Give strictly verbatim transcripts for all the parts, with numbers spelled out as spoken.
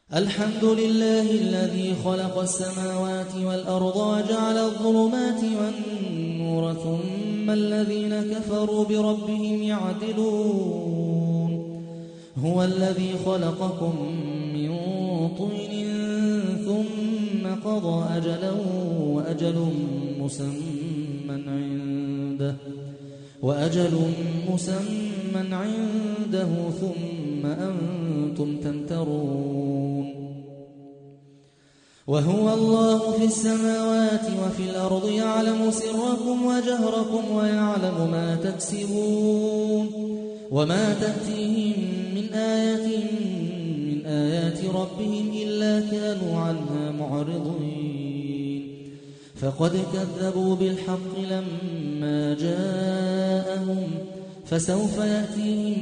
الحمد لله الذي خلق السماوات والأرض وجعل الظلمات والنور ثم الذين كفروا بربهم يعدلون. هو الذي خلقكم من طين ثم قضى أجلا وأجل مسمى عنده وأجل مسمى عنده ثم أنتم تمترون. وهو الله في السماوات وفي الأرض يعلم سركم وجهركم ويعلم ما تكسبون. وما تأتيهم من آية من آيات ربهم إلا كانوا عنها معرضين. فقد كذبوا بالحق لما جاءهم فسوف يأتيهم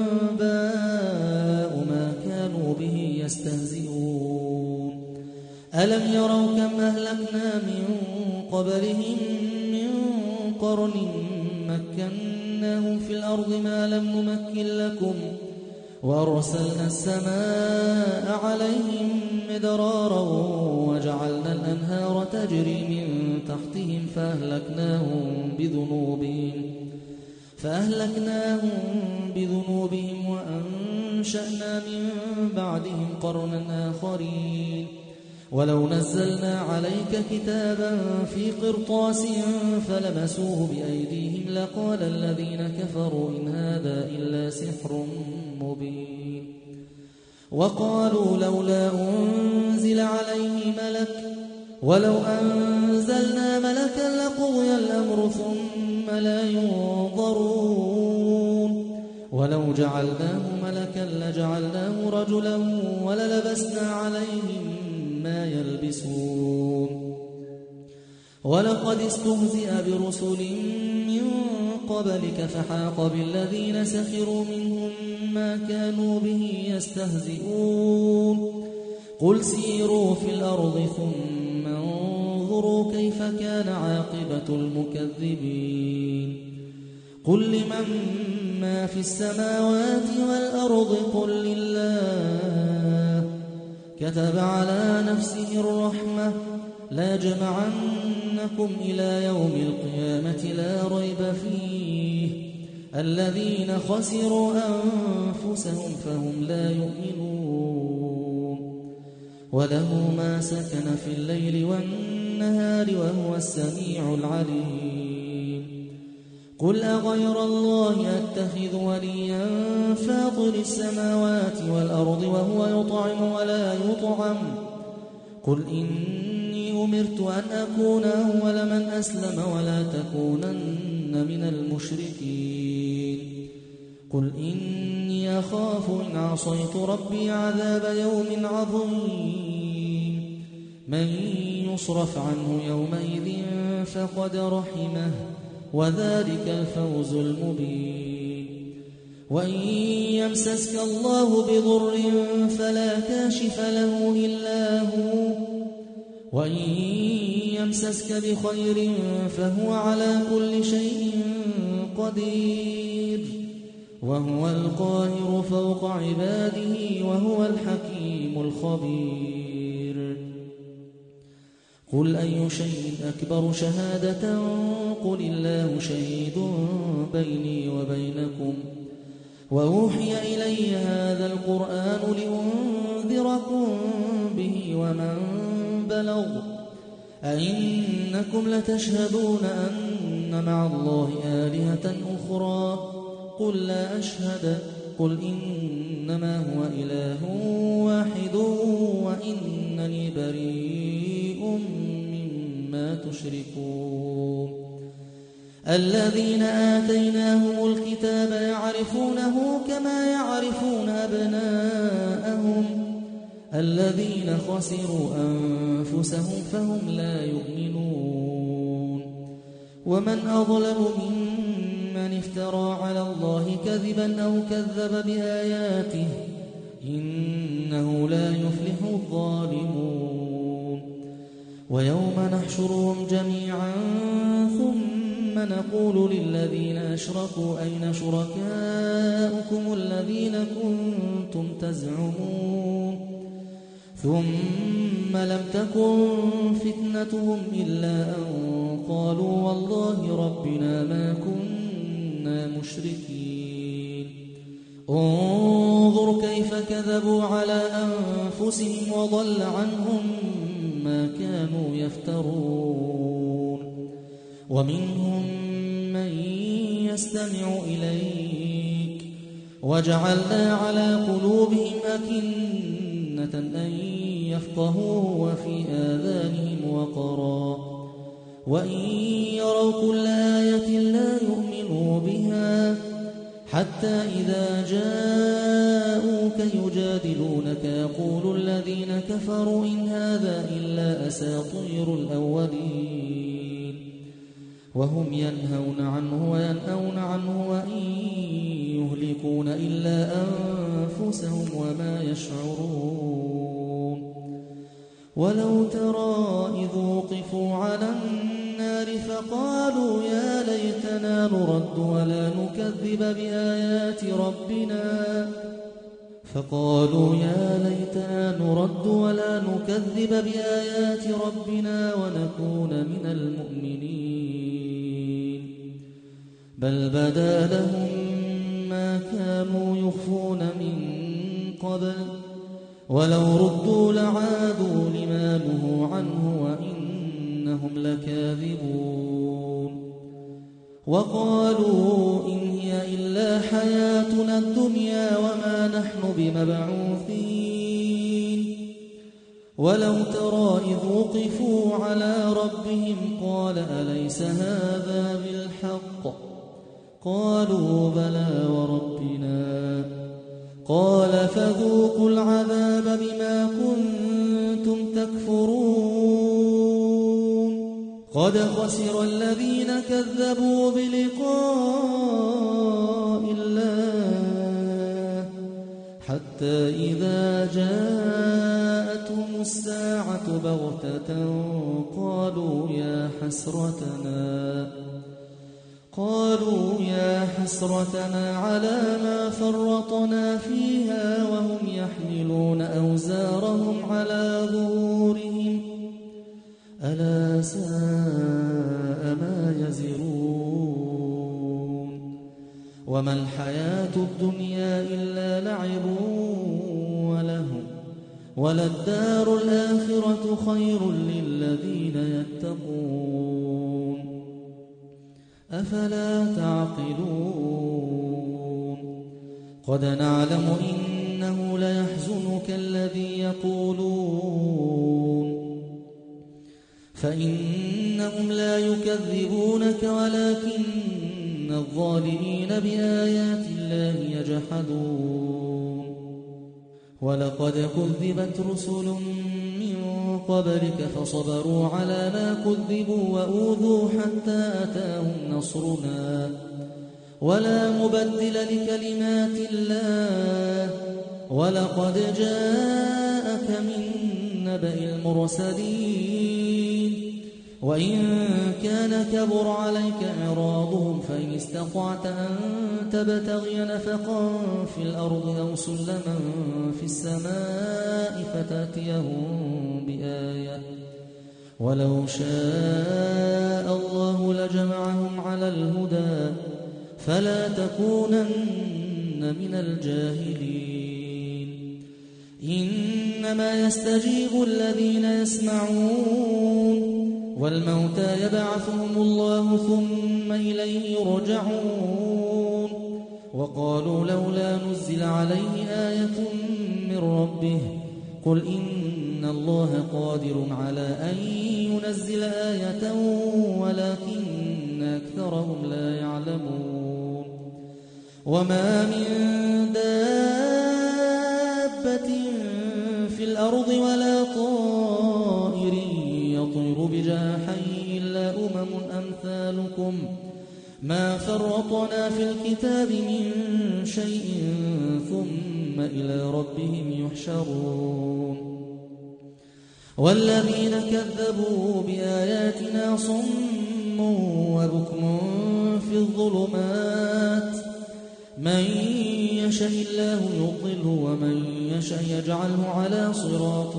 أنباء ما كانوا به يستهزئون. ألم يروا كم أهلكنا من قبلهم من قرن مكناهم في الأرض ما لم نمكن لكم وأرسلنا السماء عليهم مدرارا وجعلنا الأنهار تجري من تحتهم فأهلكناهم بذنوبهم فأهلكناهم بذنوبهم وأنشأنا من بعدهم قرنا آخرين. ولو نزلنا عليك كتابا في قرطاس فلمسوه بأيديهم لقال الذين كفروا إن هذا إلا سحر مبين. وقالوا لولا أنزل عليه ملك ولو أنزلنا ملكا لقضي الأمر ثم لا ينظرون. ولو جعلناه ملكا لجعلناه رجلا وللبسنا عليهم ما يلبسون. ولقد استهزئ برسل من قبلك فحاق بالذين سخروا منهم ما كانوا به يستهزئون. قل سيروا في الأرض ثم انظروا كيف كان عاقبة المكذبين. قل لمن ما في السماوات والأرض قل لله كتب على نفسه الرحمة ليجمعنكم إلى يوم القيامة لا ريب فيه الذين خسروا أنفسهم فهم لا يؤمنون. وله ما سكن في الليل والنهار وهو السميع العليم. قل أغير الله أتخذ وليا فاطر السماوات والأرض وهو يطعم ولا يطعم. قل إني أمرت أن أكون أول من أسلم ولا تكونن من المشركين. قل إني أخاف إن عصيت ربي عذاب يوم عظيم. من يصرف عنه يومئذ فقد رحمه وذلك الفوز المبين. وإن يمسسك الله بضر فلا كاشف له إلا هو وإن يمسسك بخير فهو على كل شيء قدير وهو القاهر فوق عباده وهو الحكيم الخبير. قل أي شيء أكبر شهادة قل الله شهيد بيني وبينكم وأوحي إلي هذا القرآن لأنذركم به ومن بلغ أئنكم لتشهدون أن مع الله آلهة أخرى قل لا أشهد قل إنما هو إله واحد وإنني بريء مما تشركون. الذين آتيناهم الكتاب يعرفونه كما يعرفون أبناءهم الذين خسروا أنفسهم فهم لا يؤمنون. ومن أظلم ممن افترى على الله كذبا أو كذب بآياته إنه لا يفلح الظالمون. ويوم نحشرهم جميعا ثم نقول للذين أشركوا أين شركاؤكم الذين كنتم تزعمون ثم لم تكن فتنتهم إلا أن قالوا والله ربنا ما كنا مشركين انظر كيف كذبوا على أنفسهم وضل عنهم ما كانوا يفترون ومنهم من يستمع إليك وجعلنا على قلوبهم أكنة أن يفقهوا وفي آذانهم وقرا وإن يروا كل آية لا يؤمنوا بها حتى إذا جاءوك يجادلونك يقول الذين كفروا إن هذا إلا أساطير الأولين وهم ينهون عنه وينأون عنه وإن يهلكون إلا أنفسهم وما يشعرون ولو ترى إذ وقفوا على النار فقالوا يا ليتنا نرد ولا نكذب بآيات ربنا فقالوا يا ليتنا نرد ولا نكذب بآيات ربنا ونكون من المؤمنين بل بدا لهم ما كانوا يخفون من قبل ولو ردوا لعادوا لما نهوا عنه وإنهم لكاذبون وقالوا إن هي إلا حياتنا الدنيا وما نحن بمبعوثين ولو ترى إذ وقفوا على ربهم قال أليس هذا بالحق قالوا بلى وربنا قال فذوقوا العذاب بما كنتم تكفرون قد خسر الذين كذبوا بلقاء الله حتى إذا جاءتهم الساعة بغتة قالوا يا حسرتنا قالوا يا حسرتنا على ما فرطنا فيها وهم يحملون أوزارهم على ظهورهم ألا ساء ما يزرون وما الحياة الدنيا إلا لعب ولهو وللدار الآخرة خير للذين يتقون أفلا تعقلون قد نعلم إنه ليحزنك الذي يقولون فإنهم لا يكذبونك ولكن الظالمين بآيات الله يجحدون ولقد كذبت رسل من قبلك فصبروا على ما كذبوا وأوذوا حتى أتاهم نصرنا ولا مبدل لكلمات الله ولقد جاءك من نبأ المرسلين وإن كان كبر عليك إعراضهم فإن استطعت أن تبتغي نفقا في الأرض أو سلما في السماء فتأتيهم بآية ولو شاء الله لجمعهم على الهدى فلا تكونن من الجاهلين إنما يستجيب الذين يسمعون والموتى يبعثهم الله ثم إليه يرجعون وقالوا لولا نزل عليه آية من ربه قل إن الله قادر على أن ينزل آية ولكن أكثرهم لا يعلمون وما من دابة في الأرض ولا طائر يطير بجناحيه إلا أمم أمثالكم ما فرطنا في الكتاب من شيء ثم إلى ربهم يحشرون والذين كذبوا بآياتنا صم وبكم في الظلمات من يشاء الله يضله ومن يشاء يجعله على صراط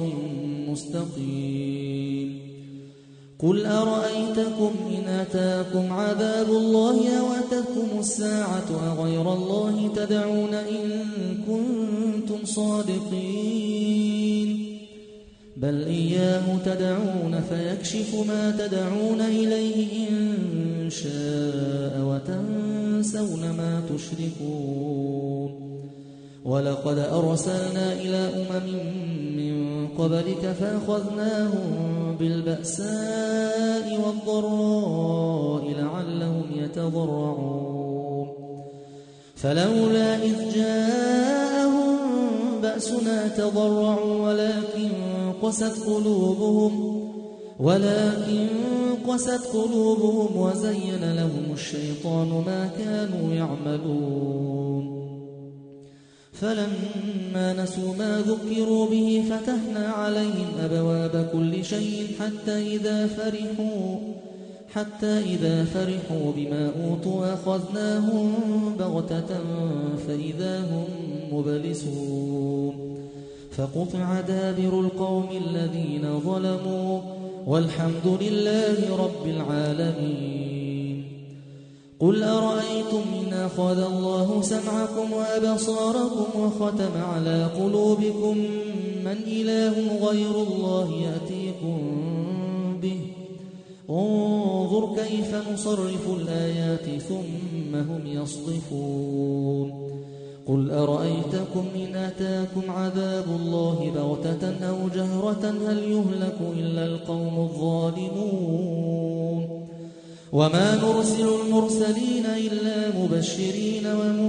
مستقيم. قل أرأيتكم إن أتاكم عذاب الله أو أتتكم الساعة أغير الله تدعون إن كنتم صادقين بل إياه تدعون فيكشف ما تدعون إليه إن شاء وتنسون ما تشركون. ولقد أرسلنا إلى أمم من قبلك فأخذناهم بالبأساء والضراء لعلهم يتضرعون فلولا إذ جاءهم بأسنا تضرعوا ولكن قست قلوبهم ولكن قست قلوبهم وزين لهم الشيطان ما كانوا يعملون فلما نسوا ما ذكروا به فتحنا عليهم أبواب كل شيء حتى إذا فرحوا حتى إذا فرحوا بما أوتوا أخذناهم بغتة فإذا هم مبلسون فقطع دابر القوم الذين ظلموا والحمد لله رب العالمين. قل أرأيتم إن أخذ الله سمعكم وأبصاركم وختم على قلوبكم من إله غير الله يأتيكم به انظر كيف نصرف الآيات ثم هم يصدفون. قل أرأيتكم إن أتاكم عذاب الله بغتة أو جهرة هل يهلك إلا القوم الظالمون وما نرسل المرسلين إلا مبشرين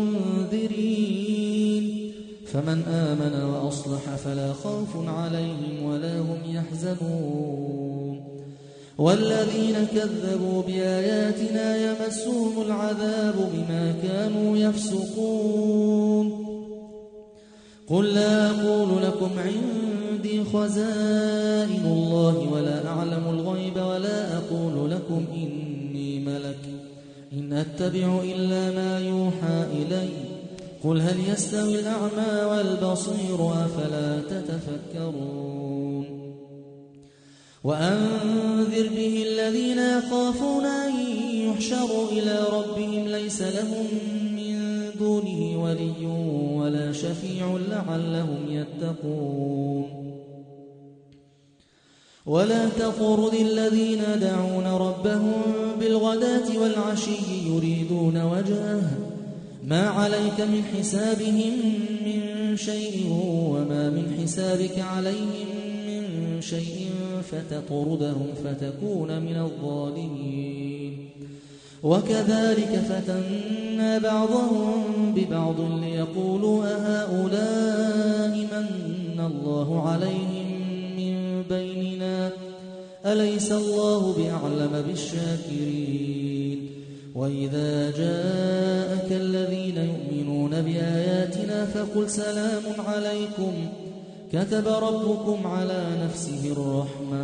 ومنذرين فمن آمن وأصلح فلا خوف عليهم ولا هم يحزنون والذين كذبوا بآياتنا يمسهم العذاب بما كانوا يفسقون. قل لا أقول لكم عندي خزائن الله ولا أعلم الغيب ولا أقول لكم إني ملك إن أتبع إلا ما يوحى إلي قل هل يستوي الأعمى والبصير أفلا تتفكرون. وأنذر به الذين يخافون أن يحشروا إلى ربهم ليس لهم من دونه ولي ولا شفيع لعلهم يتقون. ولا تطرد الذين يدعون ربهم بالغداة والعشي يريدون وجهه ما عليك من حسابهم من شيء وما من حسابك عليهم من شيء فتطردهم فتكون من الظالمين. وكذلك فتنا بعضهم ببعض ليقولوا أهؤلاء من الله عليهم من بيننا أليس الله بأعلم بالشاكرين. وإذا جاءك الذين يؤمنون بآياتنا فقل سلام عليكم كتب ربكم على نفسه الرحمة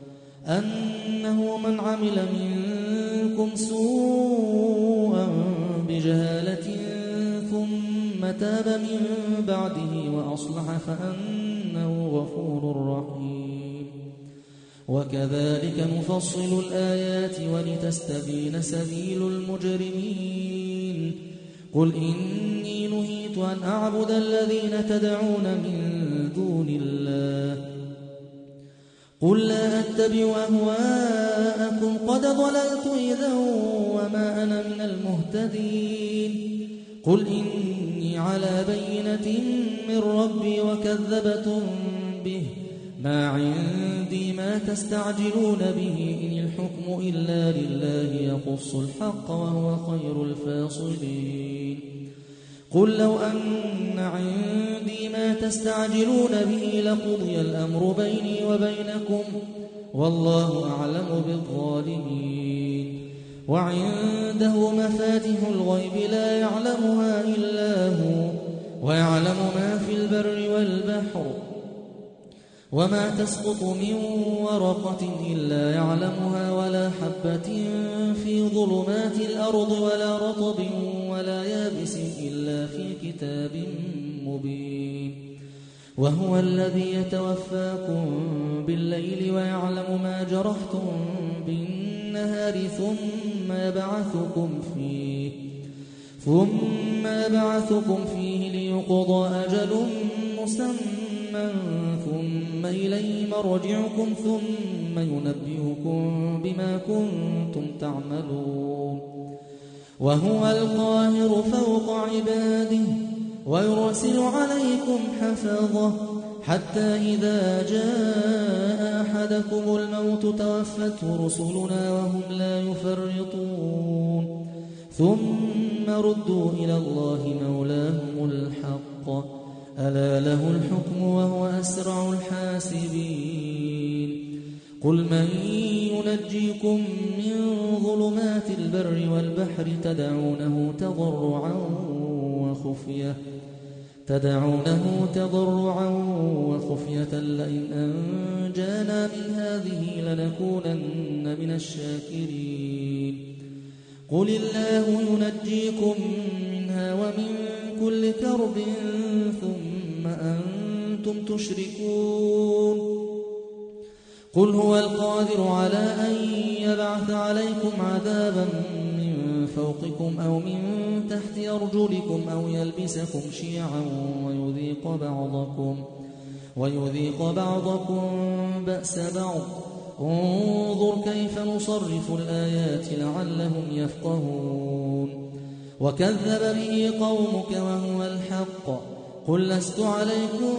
أنه من عمل منكم سوءا بجهالة ثم تاب من بعده وأصلح فأنه غفور رحيم. وكذلك نفصل الآيات ولتستبين سبيل المجرمين. قل إني نهيت أن أعبد الذين تدعون من دون الله قل لا أتبع أهواءكم قد ضللت إذا وما أنا من المهتدين. قل إني على بينة من ربي وكذبتم به ما عندي ما تستعجلون به إن الحكم إلا لله يقص الحق وهو خير الفاصلين. قل لو أن عندي ما تستعجلون به لقضي الأمر بيني وبينكم والله أعلم بالظالمين. وعنده مفاتح الغيب لا يعلمها إلا هو ويعلم ما في البر والبحر وما تسقط من ورقة إلا يعلمها ولا حبة في ظلمات الأرض ولا رطب ولا يابس إلا في كتاب مبين وهو الذي يتوفاكم بالليل ويعلم ما جرحتم بالنهار ثم يبعثكم فيه ثم يبعثكم فيه ليقضى أجل مسمى ثم إليه مرجعكم ثم ينبئكم بما كنتم تعملون وهو القاهر فوق عباده ويرسل عليكم حفظه حتى إذا جاء أحدكم الموت توفته رسلنا وهم لا يفرطون ثم ردوا إلى الله مولاهم الحق ألا له الحكم وهو أسرع الحاسبين قل من ينجيكم من ظلمات البر والبحر تدعونه تضرعا وخفية تدعونه تضرعا وخفية لئن أنجانا من هذه لنكونن من الشاكرين قل الله ينجيكم منها ومن كل كرب ثم أنتم تشركون قل هو القادر على أن يبعث عليكم عذابا من فوقكم أو من تحت أرجلكم أو يلبسكم شيعا ويذيق بعضكم ويذيق بعضكم بأس بعض انظر كيف نصرف الآيات لعلهم يفقهون وكذب به قومك وهو الحق قل لست عليكم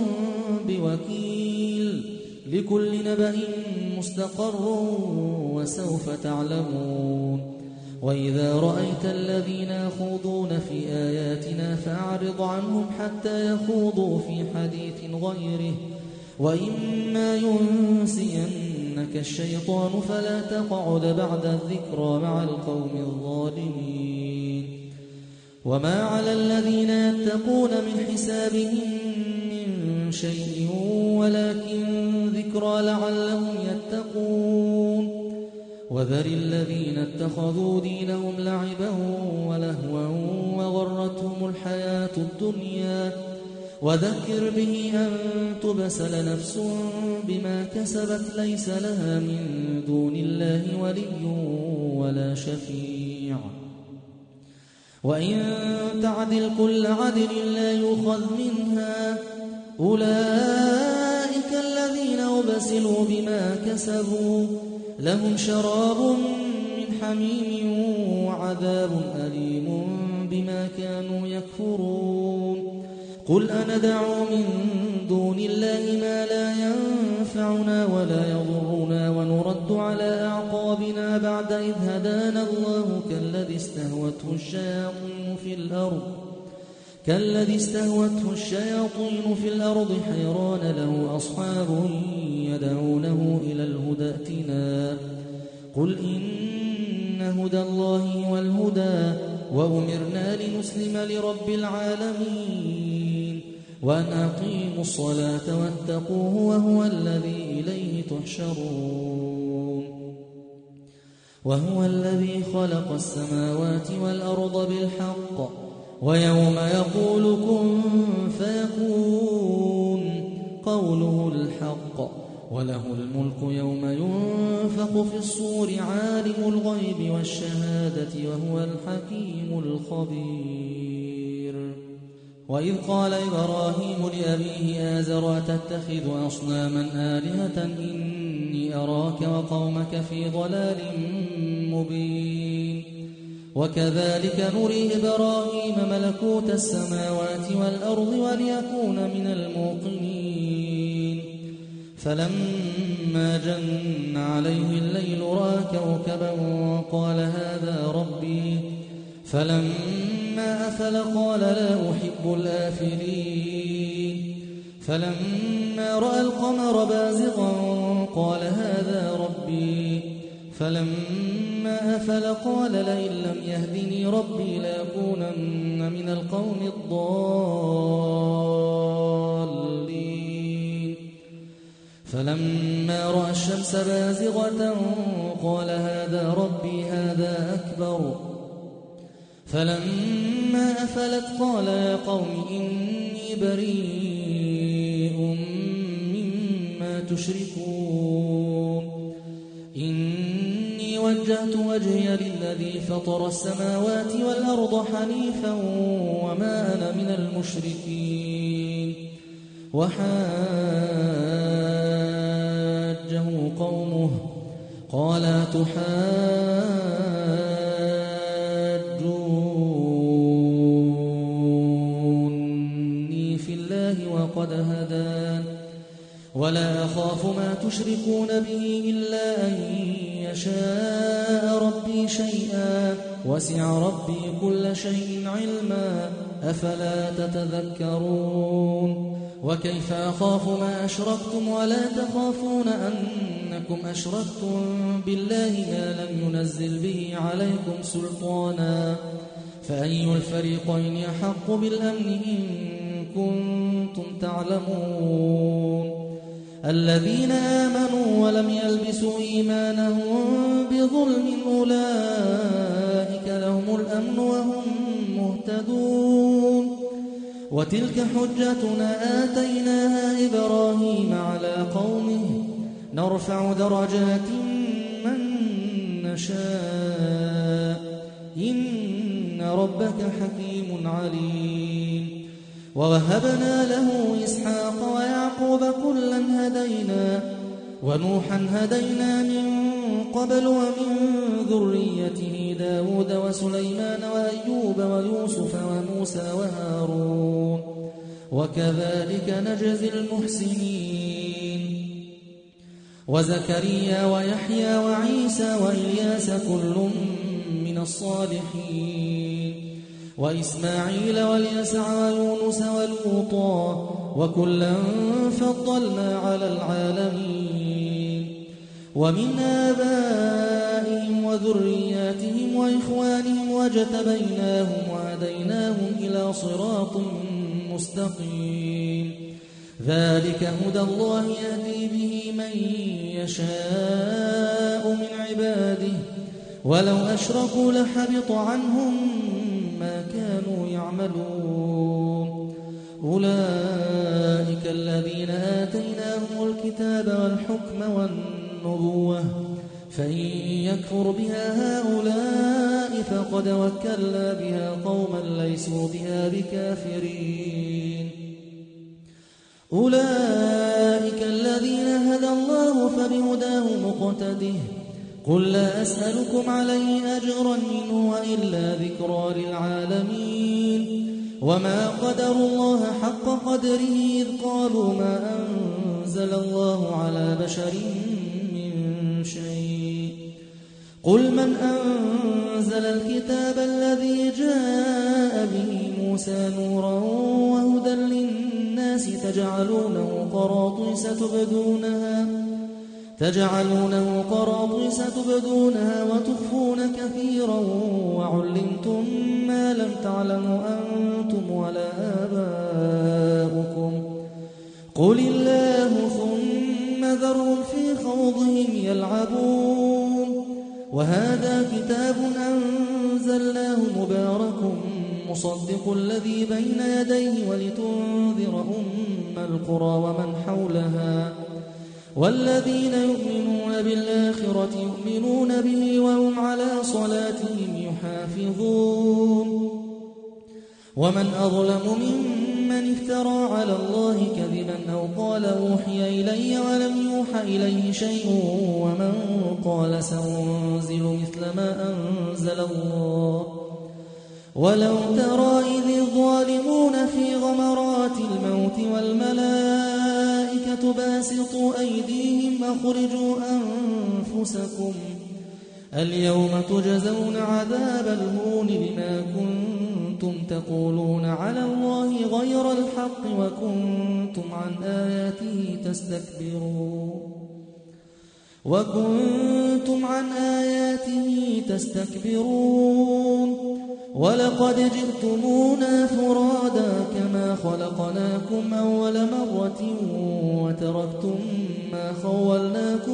بوكيل لكل نبأ مستقر وسوف تعلمون وإذا رأيت الذين يخوضون في آياتنا فأعرض عنهم حتى يخوضوا في حديث غيره وإما ينسينك الشيطان فلا تقعد بعد الذكرى مع القوم الظالمين وما على الذين يتقون من حسابهم من شيء ولكن ذكرى لعلهم يتقون وذر الذين اتخذوا دينهم لعبا ولهوا وغرتهم الحياة الدنيا وذكر به أن تبسل نفس بما كسبت ليس لها من دون الله ولي ولا شفيع وإن تعدل كل عدل لا يؤخذ منها أولئك الذين أبسلوا بما كسبوا لهم شراب من حميم وعذاب أليم بما كانوا يكفرون قل أندعو من دون الله ما لا ينفعنا ولا يضرنا ونرد على أعقابنا بعد إذ هدانا الله كالذي استهوته الشياطين في الأرض كالذي استهوته الشياطين في الأرض حيران له أصحاب يدعونه إلى الهدى ائتنا قل إن هدى الله هو الهدى وأمرنا لنسلم لرب العالمين وأن أقيموا الصلاة واتقوه وهو الذي إليه تحشرون وهو الذي خلق السماوات والأرض بالحق ويوم يقول كن فيكون قوله الحق وله الملك يوم ينفخ في الصور عالم الغيب والشهادة وهو الحكيم الخبير وإذ قال إبراهيم لأبيه آزر أتتخذ أصناما آلهة إني أراك وقومك في ضلال مبين وكذلك نري إبراهيم ملكوت السماوات والأرض وليكون من الموقنين فلما جن عليه الليل رأى كوكبا قال هذا ربي فلما أفل قال لا أحب الآفلين فلما رأى القمر بازغا قال هذا ربي فلما أفل قال لئن لم يهدني ربي لأكونن من القوم الضالين فلما رأى الشمس بازغة قال هذا ربي هذا أكبر فلما أفلت قال يا قوم إني بريء مما تشركون إني وجهت وجهي للذي فطر السماوات والأرض حنيفا وما أنا من المشركين وحاجه قومه قال تحاجوني في الله وقد هدان ولا أخاف ما تشركون به إلا أن يشاء ربي شيئا وسع ربي كل شيء علما أفلا تتذكرون وكيف أخاف ما أشركتم ولا تخافون أنكم أشركتم بالله ما لم ينزل به عليكم سلطانا فأي الفريقين يحق بالأمن إن كنتم تعلمون الذين آمنوا ولم يلبسوا إيمانهم بظلم أولئك لهم الأمن وهم مهتدون وتلك حجتنا آتيناها إبراهيم على قومه نرفع درجات من نشاء إن ربك حكيم عليم ووهبنا له إسحاق ويعقوب كلا هدينا ونوحا هدينا من قبل ومن ذريته داود وسليمان وأيوب ويوسف وموسى وهارون وكذلك نجزي المحسنين وزكريا ويحيى وعيسى وإلياس كل من الصالحين وإسماعيل واليسع ويونس ولوطا وكلا فضلنا على العالمين ومن آبائهم وذرياتهم وإخوانهم واجتبيناهم وهديناهم إلى صراط مستقيم ذلك هدى الله يهدي به من يشاء من عباده ولو أشركوا لحبط عنهم ما كانوا يعملون أولئك الذين آتيناهم الكتاب والحكم والنبوة فإن يكفر بها هؤلاء فقد وكلنا بها قوما ليسوا بها بكافرين أولئك الذين هدى الله فبهداه مقتده قل لا أسألكم عليه أجرا إن هو إلا ذكرى للعالمين وما قدروا الله حق قدره إذ قالوا ما أنزل الله على بشر من شيء قل من أنزل الكتاب الذي جاء به موسى نورا وهدى للناس تجعلونه قراطيس تبدونها تجعلونه قراطيس تبدونها وتخفون كثيرا وعلمتم ما لم تعلموا أنتم ولا آباؤكم قل الله ثم ذرهم في خوضهم يلعبون وهذا كتاب أنزلناه مبارك مصدق الذي بين يديه ولتنذر أم القرى ومن حولها والذين يؤمنون بالآخرة يؤمنون به وهم على صلاتهم يحافظون ومن أظلم ممن افترى على الله كذبا أو قال أوحي إلي ولم يوحى إليه شيء ومن قال سأنزل مثل ما أنزل الله ولو ترى إذ الظالمون في غمرات الموت والملائكة باسطوا أيديهم أخرجوا أنفسكم اليوم تجزون عذاب الهون بما كنتم تقولون على الله غير الحق وكنتم عن آياته تستكبرون وكنتم عن آياته تستكبرون ولقد جئتمونا فرادا كما خلقناكم أول مرة وتركتم ما خولناكم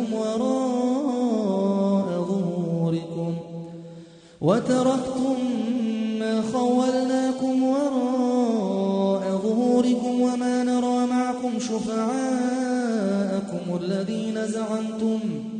وراء ظهوركم وتركتم ما إنا خولناكم وراء ظهوركم وما نرى معكم شفعاءكم الذين زعمتم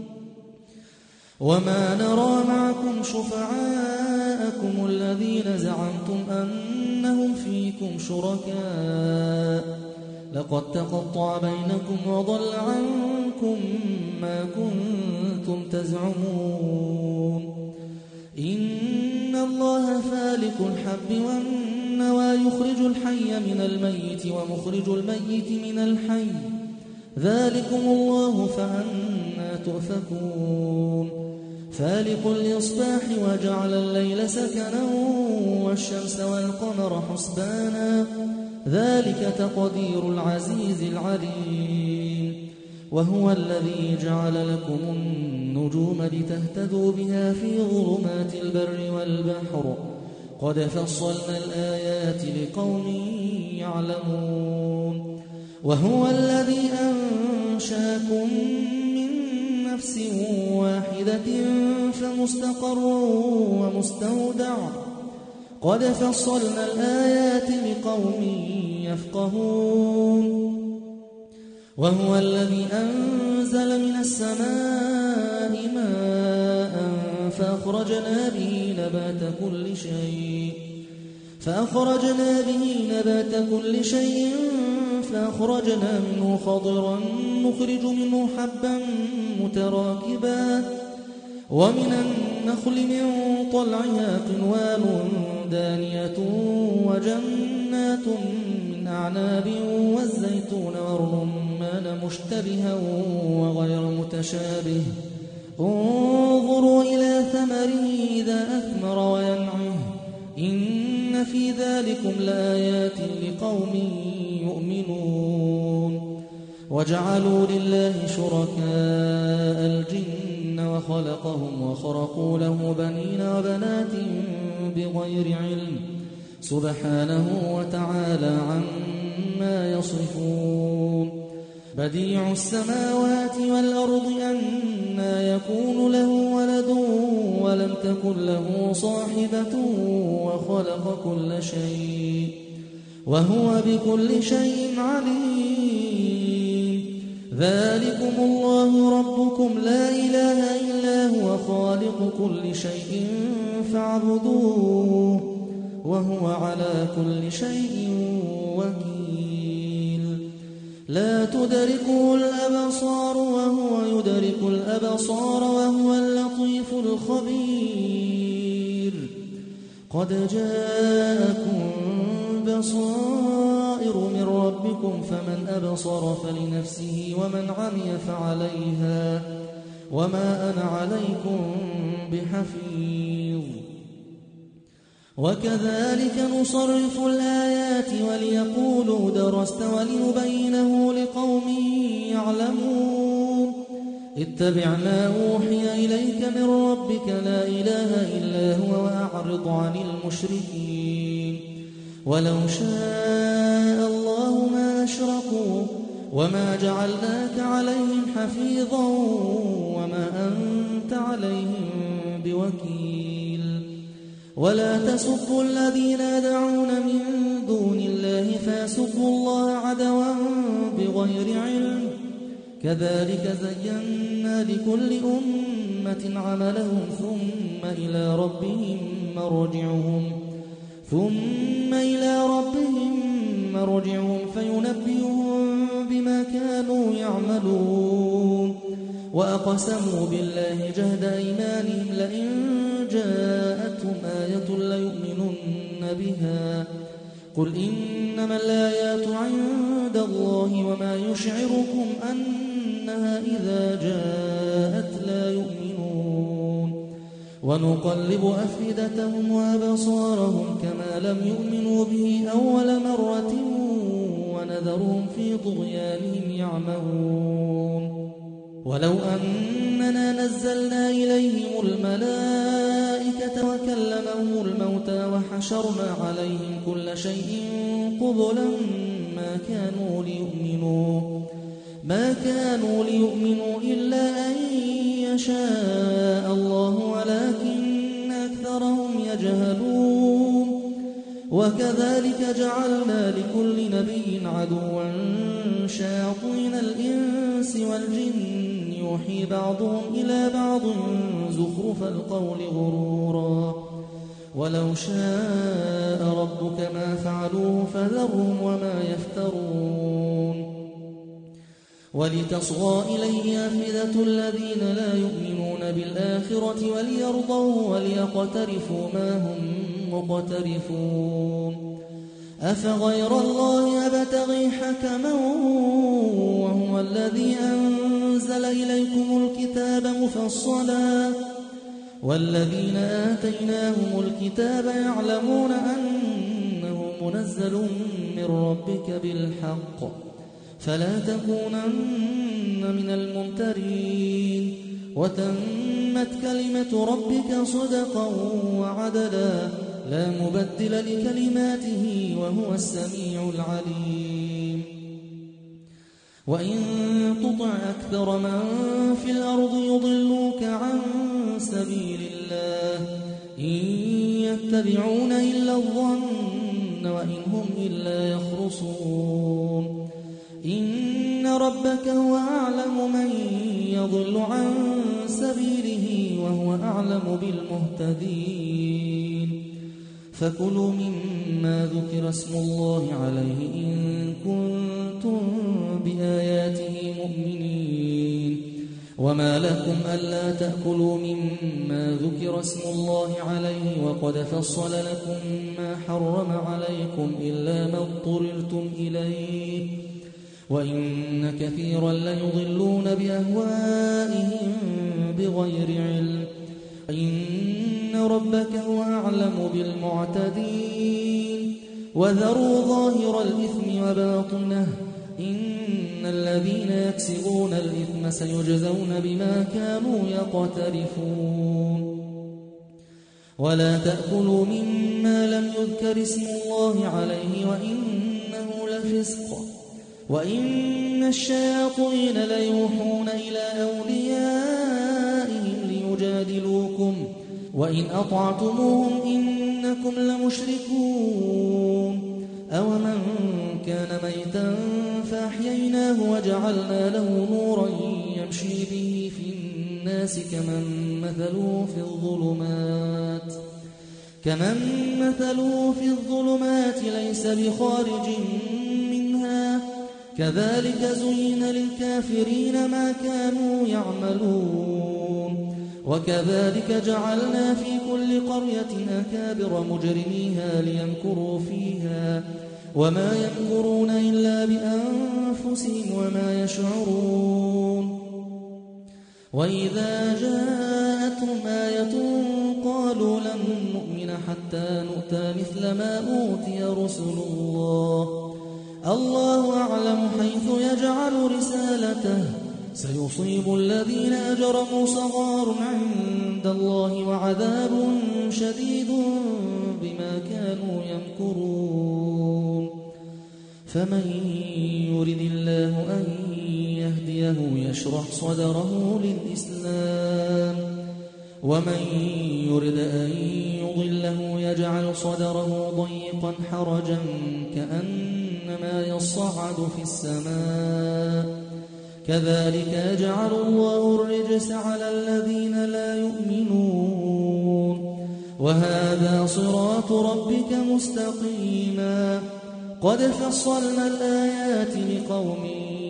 وما نرى معكم شفعاءكم الذين زعمتم أنهم فيكم شركاء لقد تقطع بينكم وضل عنكم ما كنتم تزعمون إن الله فالق الحب والنوى يخرج الحي من الميت ومخرج الميت من الحي ذلكم الله فأنى تؤفكون فالق الإصباح وجعل الليل سكنا والشمس والقمر حسبانا ذلك تقدير العزيز العليم وهو الذي جعل لكم النجوم لتهتدوا بها في ظلمات البر والبحر قد فصلنا الآيات لقوم يعلمون وهو الذي أنشاكم من نفس واحدة فمستقر ومستودع قد فصلنا الآيات لقوم يفقهون وهو الذي أنزل من السماء ماء فأخرجنا به نبات كل شيء فأخرجنا به نبات كل شيء فأخرجنا منه خضرا نخرج منه حبا متراكبا ومن النخل من طلعها قنوان دانية وجنات من أعناب والزيتون والرمان مشتبها وغير متشابه انظروا إلى ثمره إذا أثمر وينعه إن في ذلكم لآيات لقوم يؤمنون وجعلوا لله شركاء الجن وخلقهم وخرقوا له بنين وبنات بغير علم سبحانه وتعالى عما يصفون بديع السماوات والأرض أنى يكون له ولد ولم تكن له صاحبة وخلق كل شيء وهو بكل شيء عليم ذلكم الله ربكم لا إله إلا هو خالق كل شيء فاعبدوه وهو على كل شيء وكيل لا تدركه الأبصار وهو يدرك الأبصار وهو اللطيف الخبير قد جاءكم بصائر من ربكم فمن أبصر فلنفسه ومن عمي فعليها وما أنا عليكم بحفيظ وكذلك نصرف الآيات وليقولوا درست ولنبينه لقوم يعلمون اتبع ما أوحي إليك من ربك لا إله إلا هو وأعرض عن المشركين ولو شاء الله ما أشركوا وما جعلناك عليهم حفيظا وما أنت عليهم بوكيل ولا تسبوا الذين يدعون من دون الله فيسبوا الله عدوا بغير علم كذلك زينا لكل أمة عملهم ثم إلى ربهم مرجعهم ثم إلى ربهم مرجعهم فينبئهم بما كانوا يعملون وأقسموا بالله جهد أيمانهم لئن جاءتهم آية ليؤمنن بها قل إنما الآيات عند الله وما يشعركم أنها إذا جاءت لا يؤمنون ونقلب أفئدتهم وأبصارهم كما لم يؤمنوا به أول مرة ونذرهم في طغيانهم يعمهون ولو أننا نزلنا إليهم الملائكة وكلمهم الموتى وحشرنا عليهم كل شيء قبلا ما كانوا ليؤمنوا ما كانوا ليؤمنوا إلا أن يشاء الله ولكن أكثرهم يجهلون وكذلك جعلنا لكل نبي عدوا شياطين الإنس والجن يوحي بعضهم إلى بعض زخرف القول غرورا ولو شاء ربك ما فعلوه فذرهم وما يفترون ولتصغى إليه أفئدة الذين لا يؤمنون بالآخرة وليرضوه وليقترفوا ما هم مقترفون أفغير الله أبتغي حكما وهو الذي أنزل إليكم الكتاب مفصلا والذين آتيناهم الكتاب يعلمون أنه منزل من ربك بالحق فلا تكونن من الممترين وتمت كلمة ربك صدقا وعدلا لا مبدل لكلماته وهو السميع العليم وإن تطع أكثر من في الأرض يضلوك عن سبيل الله إن يتبعون إلا الظن وإن هم إلا يخرصون إن ربك هو أعلم من يضل عن سبيله وهو أعلم بالمهتدين فكلوا مما ذكر اسم الله عليه إن كنتم بآياته مؤمنين وما لكم ألا تأكلوا مما ذكر اسم الله عليه وقد فصل لكم ما حرم عليكم إلا ما اضطررتم إليه وإن كثيرا ليضلون بأهوائهم بغير علم إن ربك هو أعلم بالمعتدين وذروا ظاهر الإثم وباطنه إن الذين يكسبون الإثم سيجزون بما كانوا يقترفون ولا تأكلوا مما لم يذكر اسم الله عليه وإنه لفسق وإن الشياطين ليوحون إلى أوليائهم ليجادلوكم وإن أطعتموهم إنكم لمشركون أومن كان ميتا فأحييناه وجعلنا له نورا يمشي به في الناس كمن مثله في الظلمات كمن مثله في الظلمات ليس بخارج منها كذلك زين للكافرين ما كانوا يعملون وكذلك جعلنا في كل قرية أكابر مجرميها ليمكروا فيها وما يمكرون إلا بأنفسهم وما يشعرون وإذا جاءتهم آية قالوا لن نؤمن حتى نؤتى مثل ما أوتي رسل الله الله أعلم حيث يجعل رسالته سيصيب الذين أجرموا صغار عند الله وعذاب شديد بما كانوا يمكرون فمن يرد الله أن يهديه يشرح صدره للإسلام ومن يرد أن يضله يجعل صدره ضيقا حرجا كأنما يصعد في السماء كذلك يجعل الله الرجس على الذين لا يؤمنون وهذا صراط ربك مستقيما قد فصلنا الآيات لقوم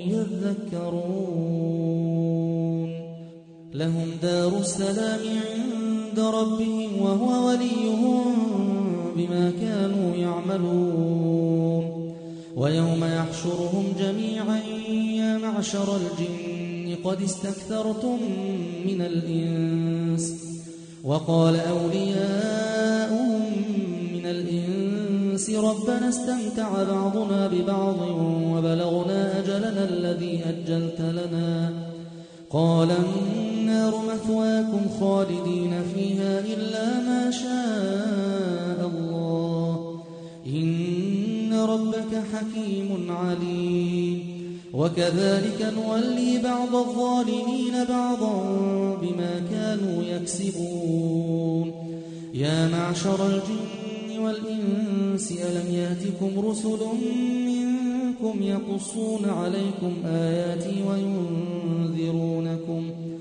يذكرون لهم دار السلام عند ربهم وهو وليهم بما كانوا يعملون ويوم يحشرهم جميعا يا معشر الجن قد استكثرتم من الإنس وقال أولياؤهم من الإنس ربنا استمتع بعضنا ببعض وبلغنا أجلنا الذي أجلت لنا قال النار مثواكم خالدين فيها إلا ما شاء الله إن ربك حكيم عليم وكذلك نولي بعض الظالمين بعضا بما كانوا يكسبون يا معشر الجن والإنس ألم يأتكم رسل منكم يقصون عليكم آياتي وينذرونكم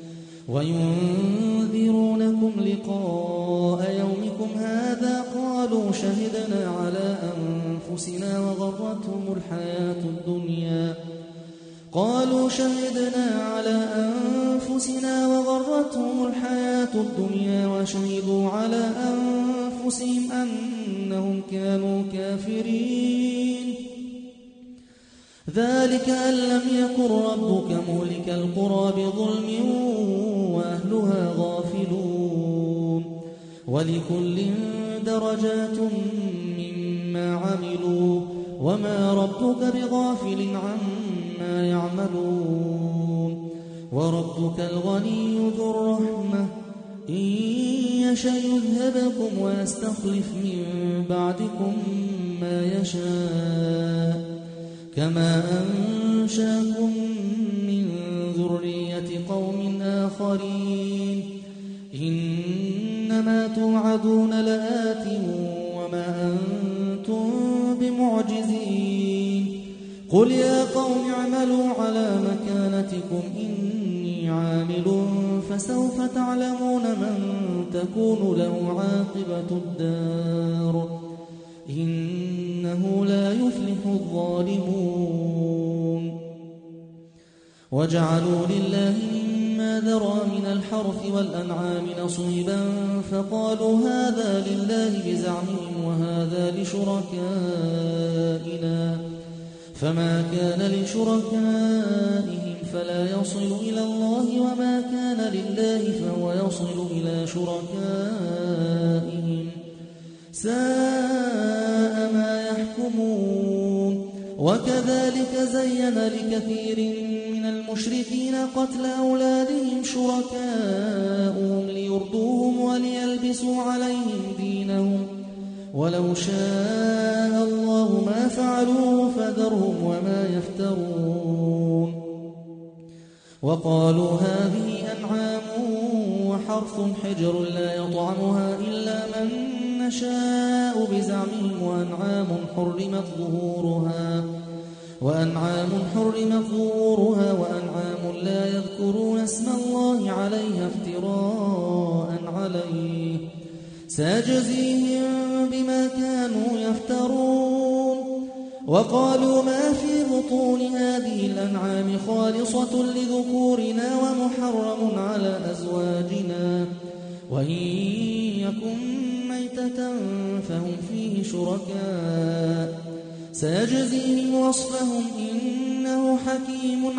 وينذرونكم لقاء يومكم هذا قالوا شهدنا على أنفسنا وغرتهم الحياة الدنيا قالوا شهدنا على أنفسنا وغرتهم الحياة الدنيا وشهدوا على أنفسهم أنهم كانوا كافرين ذلك أن لم يكن ربك مهلك القرى بظلم وأهلها غافلون ولكل درجات مما عملوا وما ربك بغافل عما يعملون وربك الغني ذو الرحمة إن يشأ يذهبكم ويستخلف من بعدكم ما يشاء كما أنشاكم من ذرية قوم آخرين إنما توعدون لآت وما أنتم بمعجزين قل يا قوم اعملوا على مكانتكم إني عامل فسوف تعلمون من تكون له عاقبة الدار إنه لا يفلح الظالمون وجعلوا لله مما ذرى من الحرث والأنعام نصيبا فقالوا هذا لله بزعمهم وهذا لشركائنا فما كان لشركائهم فلا يصل إلى الله وما كان لله فهو يصل إلى شركائهم ساء ما يحكمون وكذلك زين لكثير من المشركين قتل أولادهم شركاؤهم ليردوهم وليلبسوا عليهم دينهم ولو شاء الله ما فعلوه فذرهم وما يفترون وقالوا هذه أنعام وحرث حجر لا يطعمها إلا من نشاء بزعمهم وأنعام حرمت ظهورها وأنعام حرمت ظهورها وأنعام لا يذكرون اسم الله عليها افتراء عليه سيجزيهم بما كانوا يفترون وقالوا ما في بطون هذه الأنعام خالصة لذكورنا ومحرم على أزواجنا وإن يكن ميتة فهم فيه شركاء سيجزيهم وصفهم إنه حكيم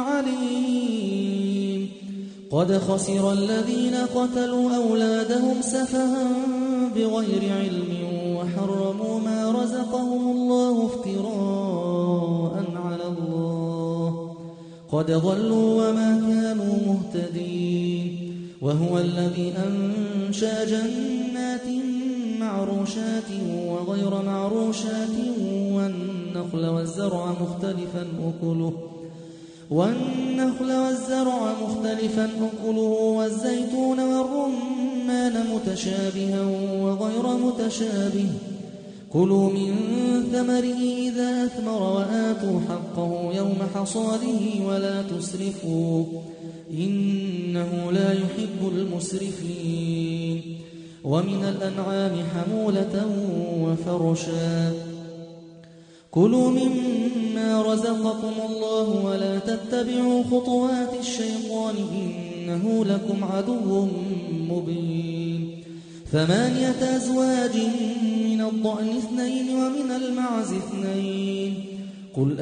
عليم قد خسر الذين قتلوا أولادهم سفها بغير علم وحرموا ما رزقهم الله افتراء على الله قد ضلوا وما كانوا مهتدين وهو الذي أنشأ جنات معروشات وغير معروشات والنخل والزرع مختلفا أكله والنخل والزرع مختلفا أكله والزيتون والرمان متشابها وغير متشابه كلوا من ثمره إذا أثمر وآتوا حقه يوم حصاده ولا تسرفوا إنه لا يحب المسرفين ومن الأنعام حمولة وفرشا كلوا مما رزقكم الله ولا تتبعوا خطوات الشيطان إنه لكم عدو مبين ثمانية أزواج من الضأن اثنين ومن المعز اثنين قل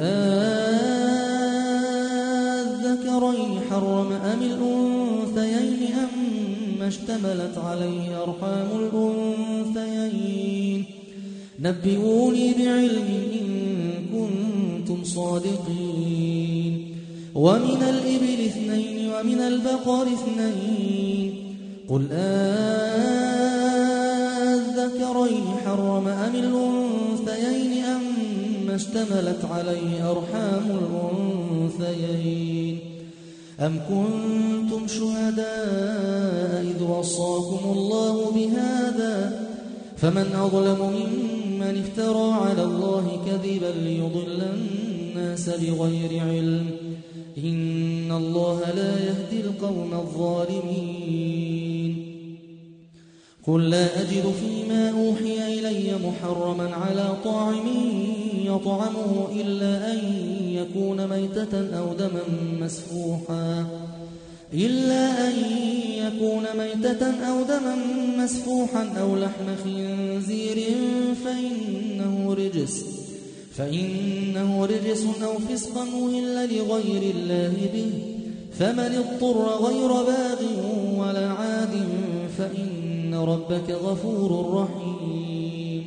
أذكرين حرم أم الأنثيين أم اشتملت عليه أرحام الأنثيين نبئوني بعلم إن كنتم صادقين ومن الإبل اثنين ومن البقر اثنين قل أذكرين حرم أم الأنثيين أم اشتملت عليه أرحام الأنثيين أم كنتم شهداء إذ وصاكم الله بهذا فمن أظلم ممن من افترى على الله كذبا ليضل الناس بغير علم إن الله لا يهدي القوم الظالمين قل لا أجد فيما أوحي إلي محرما على طاعم يطعمه إلا أن يكون ميتة أو دما مسفوحا إلا أن يكون ميتة أو دما مسفوحا أو لحم خنزير فإنه رجس فإنه رجس أو فسقا أهل لغير الله به فمن اضطر غير باغ ولا عاد فإن ربك غفور رحيم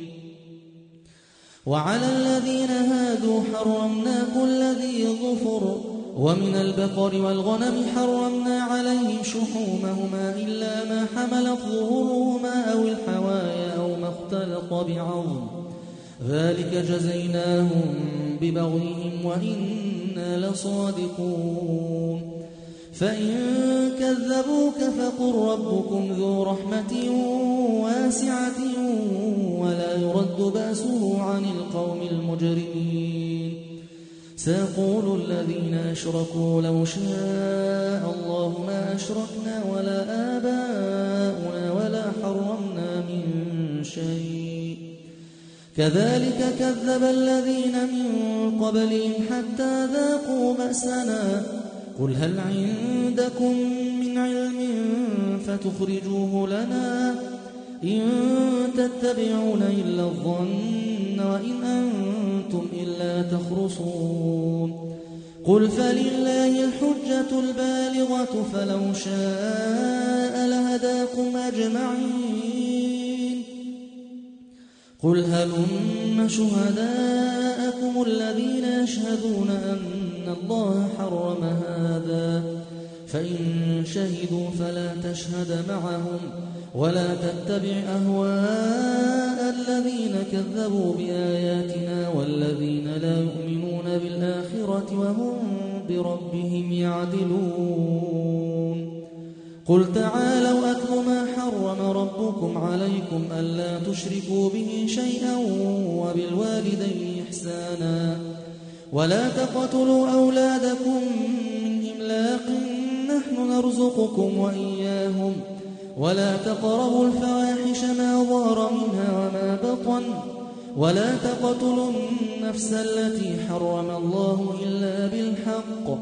وعلى الذين هادوا حرمنا كل ذي ظفر ومن البقر والغنم حرمنا عليهم شحومهما إلا ما حملت ظهورهما أو الحوايا أو ما اختلط بعظم ذلك جزيناهم ببغيهم وإنا لصادقون فإن كذبوك فقل ربكم ذو رحمة واسعة ولا يرد بأسه عن القوم المجرمين سيقول الذين أشركوا لو شاء الله ما أشركنا ولا آباؤنا ولا حرمنا من شيء كذلك كذب الذين من قبلهم حتى ذاقوا بأسنا قل هل عندكم من علم فتخرجوه لنا إن تتبعون إلا الظن وإن أنتم إلا تخرصون قل فلله الحجة البالغة فلو شاء لهداكم أجمعين قل هلم شهداءكم الذين يشهدون أن الله حرم هذا فإن شهدوا فلا تشهد معهم ولا تتبع أهواء الذين كذبوا بآياتنا والذين لا يؤمنون بالآخرة وهم بربهم يعدلون قل تعالوا أتل ما حرم ربكم عليكم ألا تشركوا به شيئا وبالوالدين إحسانا ولا تقتلوا أولادكم من إملاق نحن نرزقكم وإياهم ولا تقربوا الفواحش ما ظهر منها وما بطن ولا تقتلوا النفس التي حرم الله إلا بالحق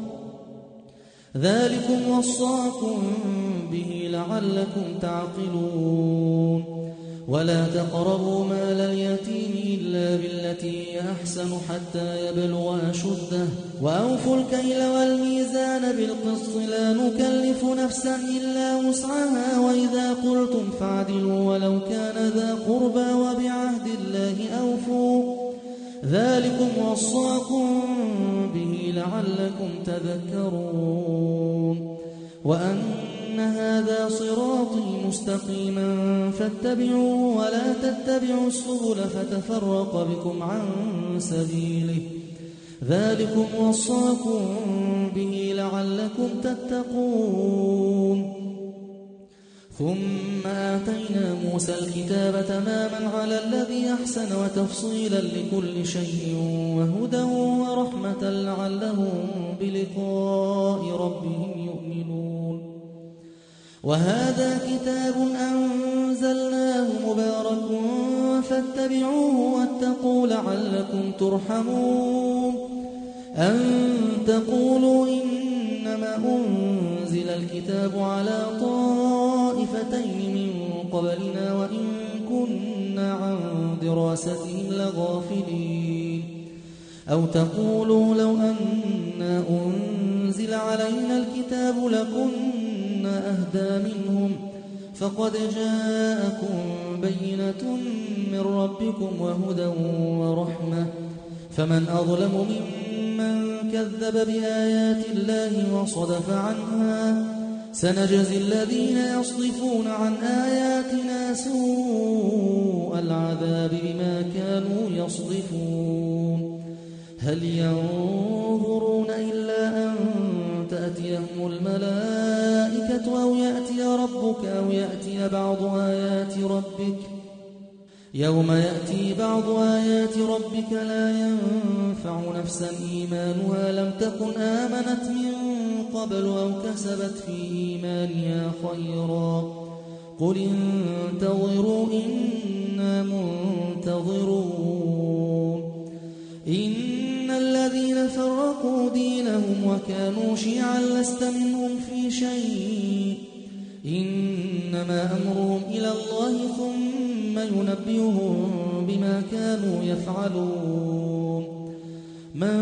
ذلكم وصاكم به لعلكم تعقلون ولا تقربوا مال اليتيم إلا بالتي هي أحسن حتى يبلغ أشده وأوفوا الكيل والميزان بالقسط لا نكلف نفسا إلا وسعها وإذا قلتم فاعدلوا ولو كان ذا قربى وبعهد الله أوفوا ذلكم وصاكم به لعلكم تذكرون وأن هذا صراطي مستقيما فاتبعوه ولا تتبعوا السبل فتفرق بكم عن سبيله ذلكم وصاكم به لعلكم تتقون ثم آتينا موسى الكتاب تماما على الذي أحسن وتفصيلا لكل شيء وهدى ورحمة لعلهم بلقاء ربهم يؤمنون وهذا كتاب أنزلناه مبارك فاتبعوه واتقوا لعلكم ترحمون أن تقولوا إنما أنزل الكتاب على طائفتين من قبلنا وإن كنا عن دراستهم لغافلين أو تقولوا لو أنا أنزل علينا الكتاب لكنا أهدى منهم فقد جاءكم بينة من ربكم وهدى ورحمة فمن أظلم ممن كذب بآيات الله وصدف عنها سنجزي الذين يصدفون عن آياتنا سوء العذاب بما كانوا يصدفون هل ينظرون إلا أن تأتيهم الملائكة أو يأتي ربك أو يأتي بعض آيات ربك يوم يأتي بعض آيات ربك لا ينفع نفسا إيمانها لم تكن آمنت من قبل أو كسبت في إيمانها خيرا قل انتظروا إنا منتظرون إن الذين فرقوا دينهم وكانوا شيعا لست منهم في شيء إنما أمرهم إلى الله ثم ينبئهم بما كانوا يفعلون من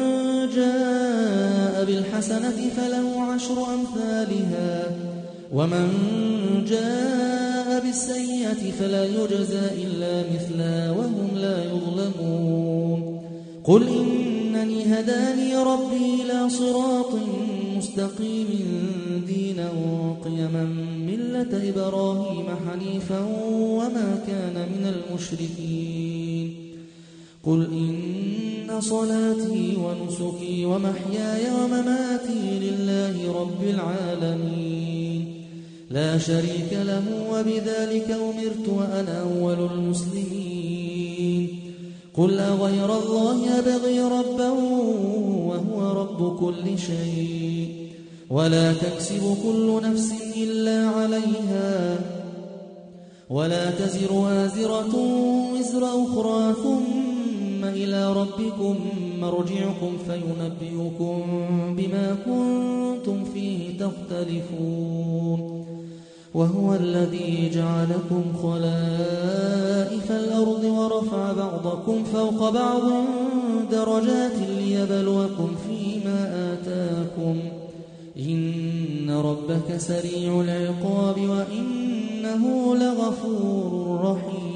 جاء بالحسنة فله عشر أمثالها ومن جاء بالسيئة فلا يجزى إلا مثلها وهم لا يظلمون قل إنني هداني ربي إلى صراط مستقيم دينا قيما ملة إبراهيم حنيفا وما كان من المشركين قل إن صلاتي ونسكي ومحياي ومماتي لله رب العالمين لا شريك له وبذلك أمرت وأنا أول المسلمين قل أغير الله أبغي ربا وهو رب كل شيء ولا تكسب كل نفس إلا عليها ولا تزر وازرة وزر أخرى ثم إلى ربكم مرجعكم فينبئكم بما كنتم فيه تختلفون وهو الذي جعلكم خلائف الأرض ورفع بعضكم فوق بعض درجات ليبلوكم فيما آتاكم إن ربك سريع العقاب وإنه لغفور رحيم